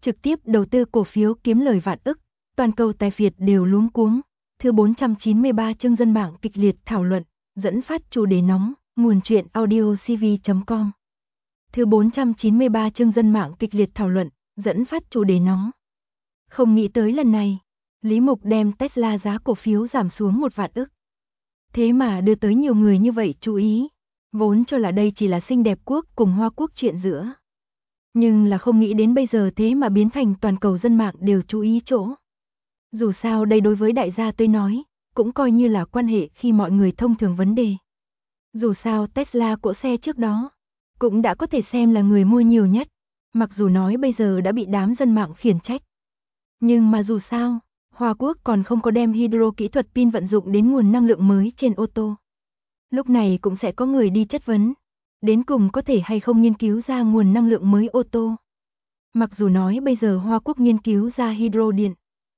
trực tiếp đầu tư cổ phiếu kiếm lời vạn ức, toàn cầu tài phiệt đều luống cuống. Thứ 493 chương dân mạng kịch liệt thảo luận, dẫn phát chủ đề nóng, nguồn truyện audio cv.com. Thứ 493 chương dân mạng kịch liệt thảo luận, dẫn phát chủ đề nóng. Không nghĩ tới lần này, Lý Mục đem Tesla giá cổ phiếu giảm xuống 1 vạn ức. Thế mà đưa tới nhiều người như vậy chú ý, vốn cho là đây chỉ là xinh đẹp quốc cùng Hoa Quốc chuyện giữa. Nhưng là không nghĩ đến bây giờ thế mà biến thành toàn cầu dân mạng đều chú ý chỗ. Dù sao đây đối với đại gia tôi nói, cũng coi như là quan hệ khi mọi người thông thường vấn đề. Dù sao Tesla cỗ xe trước đó, cũng đã có thể xem là người mua nhiều nhất, mặc dù nói bây giờ đã bị đám dân mạng khiển trách. Nhưng mà dù sao, Hoa Quốc còn không có đem hydro kỹ thuật pin vận dụng đến nguồn năng lượng mới trên ô tô. Lúc này cũng sẽ có người đi chất vấn, đến cùng có thể hay không nghiên cứu ra nguồn năng lượng mới ô tô. Mặc dù nói bây giờ Hoa Quốc nghiên cứu ra hydro điện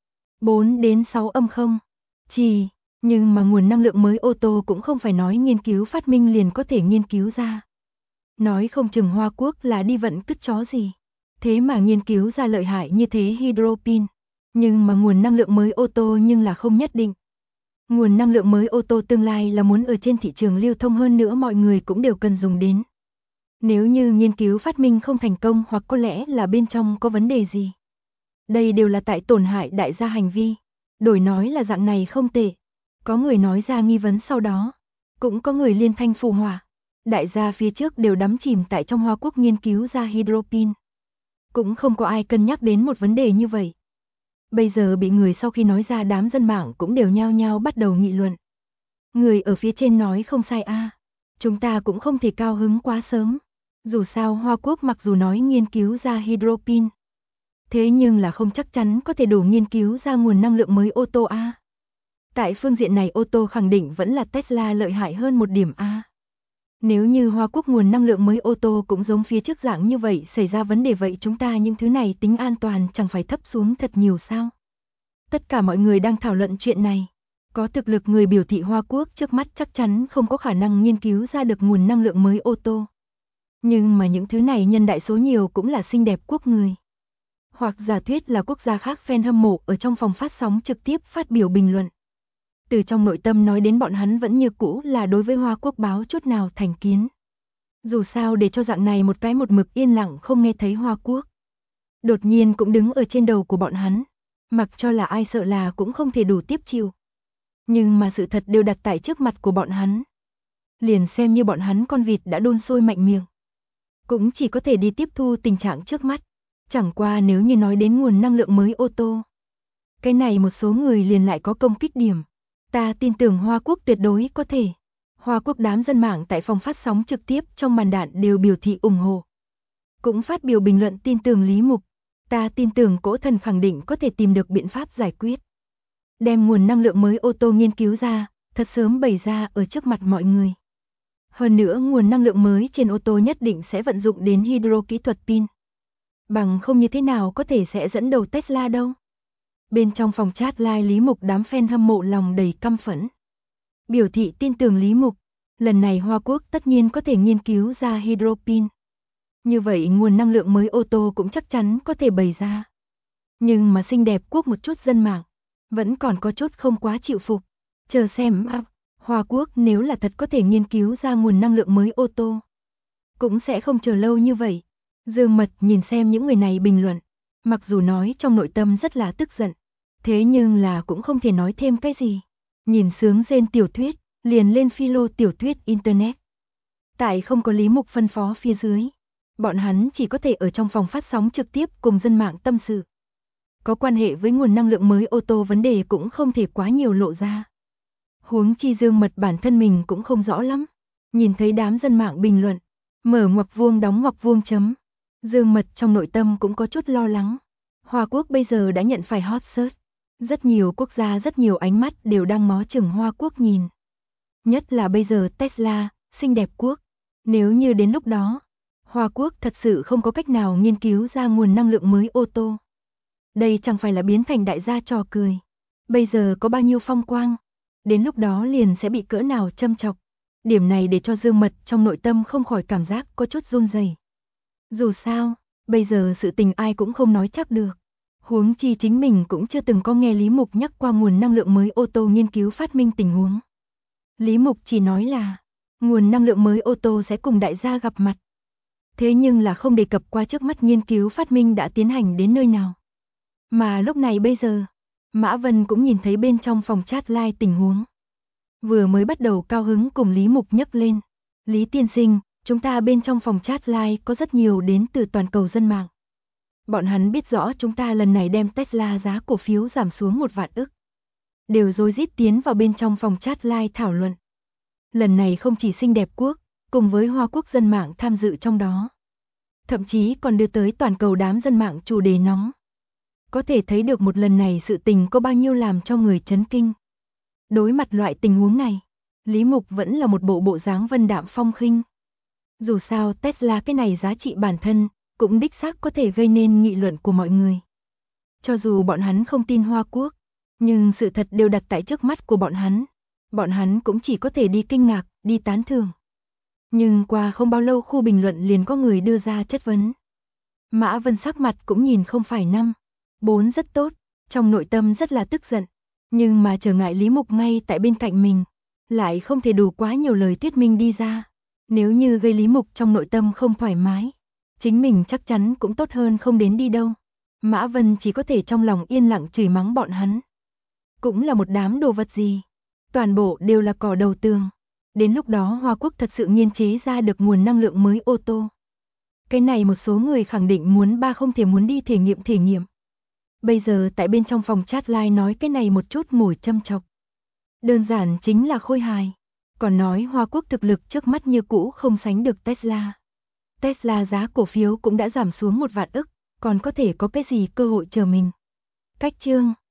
4 đến 6 âm không chỉ, nhưng mà nguồn năng lượng mới ô tô cũng không phải nói nghiên cứu phát minh liền có thể nghiên cứu ra. Nói không chừng Hoa Quốc là đi vận cứt chó gì, thế mà nghiên cứu ra lợi hại như thế hydro pin. Nhưng mà nguồn năng lượng mới ô tô nhưng là không nhất định. Nguồn năng lượng mới ô tô tương lai là muốn ở trên thị trường lưu thông hơn nữa mọi người cũng đều cần dùng đến. Nếu như nghiên cứu phát minh không thành công hoặc có lẽ là bên trong có vấn đề gì. Đây đều là tại tổn hại đại gia hành vi. Đổi nói là dạng này không tệ. Có người nói ra nghi vấn sau đó. Cũng có người liên thanh phụ họa. Đại gia phía trước đều đắm chìm tại trong Hoa Quốc nghiên cứu ra hydro pin. Cũng không có ai cân nhắc đến một vấn đề như vậy. Bây giờ bị người sau khi nói ra đám dân mạng cũng đều nhao nhao bắt đầu nghị luận. Người ở phía trên nói không sai a, chúng ta cũng không thể cao hứng quá sớm. Dù sao Hoa Quốc mặc dù nói nghiên cứu ra hydro pin, thế nhưng là không chắc chắn có thể đủ nghiên cứu ra nguồn năng lượng mới ô tô a. Tại phương diện này ô tô khẳng định vẫn là Tesla lợi hại hơn một điểm a. Nếu như Hoa Quốc nguồn năng lượng mới ô tô cũng giống phía trước dạng như vậy xảy ra vấn đề vậy chúng ta những thứ này tính an toàn chẳng phải thấp xuống thật nhiều sao? Tất cả mọi người đang thảo luận chuyện này. Có thực lực người biểu thị Hoa Quốc trước mắt chắc chắn không có khả năng nghiên cứu ra được nguồn năng lượng mới ô tô. Nhưng mà những thứ này nhân đại số nhiều cũng là xinh đẹp quốc người. Hoặc giả thuyết là quốc gia khác fan hâm mộ ở trong phòng phát sóng trực tiếp phát biểu bình luận. Từ trong nội tâm nói đến bọn hắn vẫn như cũ là đối với Hoa Quốc báo chút nào thành kiến. Dù sao để cho dạng này một cái một mực yên lặng không nghe thấy Hoa Quốc. Đột nhiên cũng đứng ở trên đầu của bọn hắn. Mặc cho là ai sợ là cũng không thể đủ tiếp chịu. Nhưng mà sự thật đều đặt tại trước mặt của bọn hắn. Liền xem như bọn hắn con vịt đã đun sôi mạnh miệng. Cũng chỉ có thể đi tiếp thu tình trạng trước mắt. Chẳng qua nếu như nói đến nguồn năng lượng mới ô tô. Cái này một số người liền lại có công kích điểm. Ta tin tưởng Hoa Quốc tuyệt đối có thể. Hoa Quốc đám dân mạng tại phòng phát sóng trực tiếp trong màn đạn đều biểu thị ủng hộ. Cũng phát biểu bình luận tin tưởng Lý Mục. Ta tin tưởng cỗ thần khẳng định có thể tìm được biện pháp giải quyết. Đem nguồn năng lượng mới ô tô nghiên cứu ra, thật sớm bày ra ở trước mặt mọi người. Hơn nữa nguồn năng lượng mới trên ô tô nhất định sẽ vận dụng đến hydro kỹ thuật pin. Bằng không như thế nào có thể sẽ dẫn đầu Tesla đâu. Bên trong phòng chat live Lý Mục đám fan hâm mộ lòng đầy căm phẫn. Biểu thị tin tưởng Lý Mục, lần này Hoa Quốc tất nhiên có thể nghiên cứu ra hydro pin. Như vậy nguồn năng lượng mới ô tô cũng chắc chắn có thể bày ra. Nhưng mà xinh đẹp quốc một chút dân mạng, vẫn còn có chút không quá chịu phục. Chờ xem Hoa Quốc nếu là thật có thể nghiên cứu ra nguồn năng lượng mới ô tô. Cũng sẽ không chờ lâu như vậy. Dương Mật nhìn xem những người này bình luận. Mặc dù nói trong nội tâm rất là tức giận. Thế nhưng là cũng không thể nói thêm cái gì. Nhìn sướng rên tiểu thuyết, liền lên philo tiểu thuyết Internet. Tại không có Lý Mục phân phó phía dưới. Bọn hắn chỉ có thể ở trong phòng phát sóng trực tiếp cùng dân mạng tâm sự. Có quan hệ với nguồn năng lượng mới ô tô vấn đề cũng không thể quá nhiều lộ ra. Huống chi Dương Mật bản thân mình cũng không rõ lắm. Nhìn thấy đám dân mạng bình luận, mở ngoặc vuông đóng ngoặc vuông chấm. Dương Mật trong nội tâm cũng có chút lo lắng. Hoa Quốc bây giờ đã nhận phải hot search. Rất nhiều quốc gia rất nhiều ánh mắt đều đang ngó chừng Hoa Quốc nhìn. Nhất là bây giờ Tesla, xinh đẹp quốc. Nếu như đến lúc đó, Hoa Quốc thật sự không có cách nào nghiên cứu ra nguồn năng lượng mới ô tô. Đây chẳng phải là biến thành đại gia trò cười. Bây giờ có bao nhiêu phong quang, đến lúc đó liền sẽ bị cỡ nào châm chọc. Điểm này để cho Dương Mật trong nội tâm không khỏi cảm giác có chút run rẩy. Dù sao, Bây giờ sự tình ai cũng không nói chắc được. Huống chi chính mình cũng chưa từng có nghe Lý Mục nhắc qua nguồn năng lượng mới ô tô nghiên cứu phát minh tình huống. Lý Mục chỉ nói là nguồn năng lượng mới ô tô sẽ cùng đại gia gặp mặt. Thế nhưng là không đề cập qua trước mắt nghiên cứu phát minh đã tiến hành đến nơi nào. Mà lúc này bây giờ, Mã Vân cũng nhìn thấy bên trong phòng chat live tình huống. Vừa mới bắt đầu cao hứng cùng Lý Mục nhấc lên. Lý tiên sinh, chúng ta bên trong phòng chat live có rất nhiều đến từ toàn cầu dân mạng. Bọn hắn biết rõ chúng ta lần này đem Tesla giá cổ phiếu giảm xuống 1 vạn ức. Đều rối rít tiến vào bên trong phòng chat live thảo luận. Lần này không chỉ xinh đẹp quốc, cùng với Hoa Quốc dân mạng tham dự trong đó. Thậm chí còn đưa tới toàn cầu đám dân mạng chủ đề nóng. Có thể thấy được một lần này sự tình có bao nhiêu làm cho người chấn kinh. Đối mặt loại tình huống này, Lý Mục vẫn là một bộ dáng vân đạm phong khinh. Dù sao Tesla cái này giá trị bản thân, cũng đích xác có thể gây nên nghị luận của mọi người. Cho dù bọn hắn không tin Hoa Quốc, nhưng sự thật đều đặt tại trước mắt của bọn hắn cũng chỉ có thể đi kinh ngạc, đi tán thưởng. Nhưng qua không bao lâu khu bình luận liền có người đưa ra chất vấn. Mã Vân sắc mặt cũng nhìn không phải 5, 4 rất tốt, trong nội tâm rất là tức giận, nhưng mà trở ngại Lý Mục ngay tại bên cạnh mình, lại không thể đủ quá nhiều lời thuyết minh đi ra. Nếu như gây Lý Mục trong nội tâm không thoải mái, chính mình chắc chắn cũng tốt hơn không đến đi đâu. Mã Vân chỉ có thể trong lòng yên lặng chửi mắng bọn hắn. Cũng là một đám đồ vật gì, toàn bộ đều là cỏ đầu tường. Đến lúc đó Hoa Quốc thật sự nghiên chế ra được nguồn năng lượng mới ô tô. Cái này một số người khẳng định không thể muốn đi thể nghiệm. Bây giờ tại bên trong phòng chat live nói cái này một chút mồi châm chọc. Đơn giản chính là khôi hài. Còn nói Hoa Quốc thực lực trước mắt như cũ không sánh được Tesla. Tesla giá cổ phiếu cũng đã giảm xuống 1 vạn ức, còn có thể có cái gì cơ hội chờ mình. Cách chương